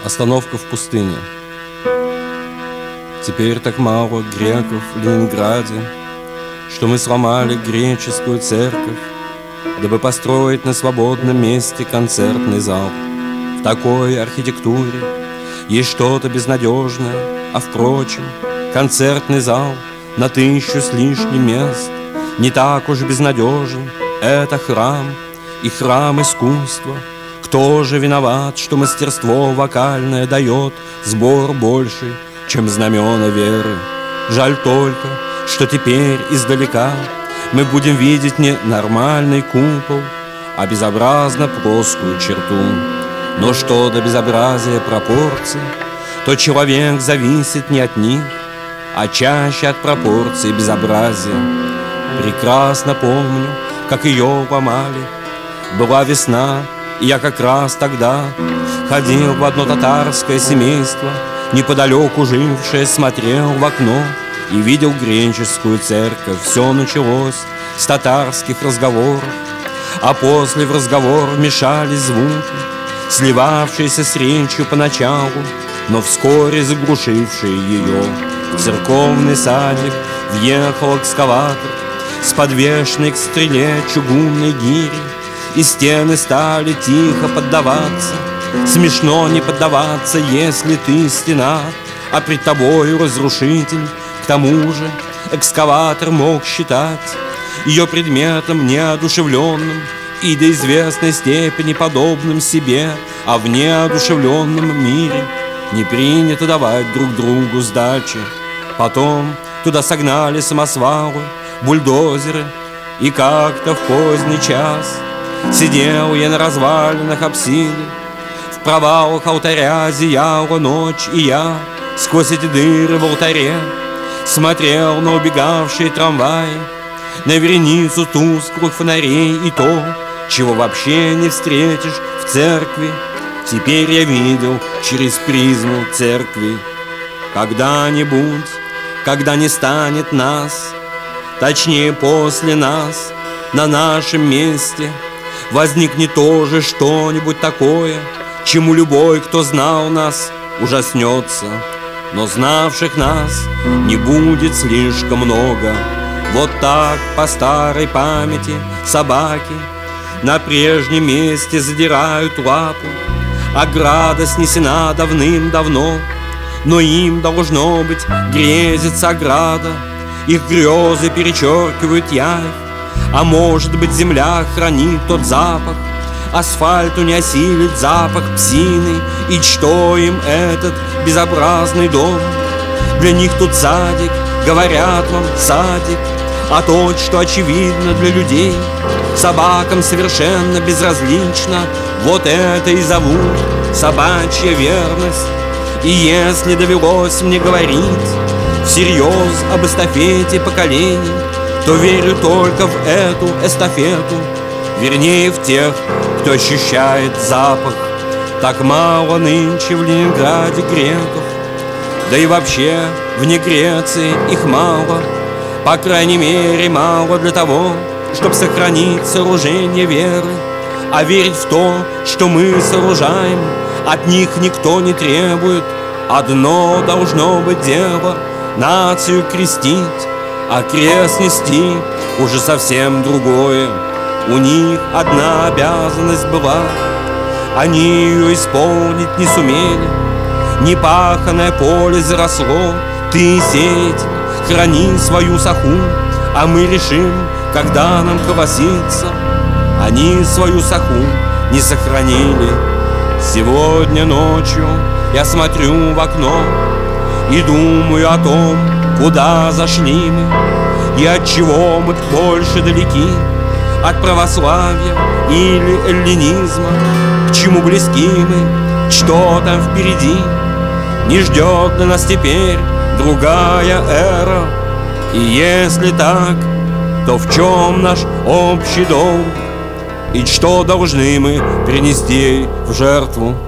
Остановка в пустыне. Теперь так мало греков в Ленинграде, что мы сломали греческую церковь, дабы построить на свободном месте концертный зал. В такой архитектуре есть что-то безнадежное, а впрочем, концертный зал на 1000 с лишним мест не так уж безнадежен. Это храм, и храм искусства. Кто же виноват, что мастерство вокальное дает сбор больше, чем знамена веры? Жаль только, что теперь издалека мы будем видеть не нормальный купол, а безобразно плоскую черту. Но что до безобразия пропорций, то человек зависит не от них, а чаще от пропорций безобразия. Прекрасно помню, как ее ломали. Была весна, и я как раз тогда ходил в одно татарское семейство, неподалеку жившее, смотрел в окно и видел греческую церковь. Все началось с татарских разговоров, а после в разговор вмешались звуки, сливавшиеся с речью поначалу, но вскоре заглушившие ее. В церковный садик въехал экскаватор с подвешенной к стреле чугунной гири, и стены стали тихо поддаваться. Смешно не поддаваться, если ты стена, а пред тобою разрушитель. К тому же экскаватор мог считать ее предметом неодушевленным и до известной степени подобным себе, а в неодушевленном мире не принято давать друг другу сдачи. Потом туда согнали самосвалы, бульдозеры, и как-то в поздний час сидел я на развалинах апсиды. В провалах алтаря зияла ночь, и я сквозь эти дыры в алтаре смотрел на убегавшие трамваи, на вереницу тусклых фонарей и то, чего вообще не встретишь в церкви. Теперь я видел через призму церкви. Когда-нибудь, когда не станет нас, точнее после нас, на нашем месте возникнет тоже что-нибудь такое, чему любой, кто знал нас, ужаснется. Но знавших нас не будет слишком много. Вот так по старой памяти собаки на прежнем месте задирают лапу. Ограда снесена давным-давно, но им, должно быть, грезится ограда. Их грезы перечеркивают явь, а может быть, земля хранит тот запах. Асфальту не осилит запах псины. И что им этот безобразный дом? Для них тут садик, говорят вам, садик. А то, что очевидно для людей, собакам совершенно безразлично. Вот это и зовут собачья верность. И если довелось мне говорить всерьез об эстафете поколений, то верю только в эту эстафету, вернее в тех, кто ощущает запах. Так мало нынче в Ленинграде греков, да и вообще вне Греции их мало. По крайней мере мало для того, чтобы сохранить сооружение веры. А верить в то, что мы сооружаем, от них никто не требует. Одно должно быть дело — нацию крестить, а крест нести уже совсем другое. У них одна обязанность была, они ее исполнить не сумели. Непаханное поле заросло, ты, сеятель, храни свою саху, а мы решим, когда нам колоситься. Они свою саху не сохранили. Сегодня ночью я смотрю в окно и думаю о том, куда зашли мы и от чего мы больше далеки, от православия или эллинизма, к чему близки мы, что там впереди. Не ждет на нас теперь другая эра. И если так, то в чем наш общий долг? И что должны мы принести в жертву?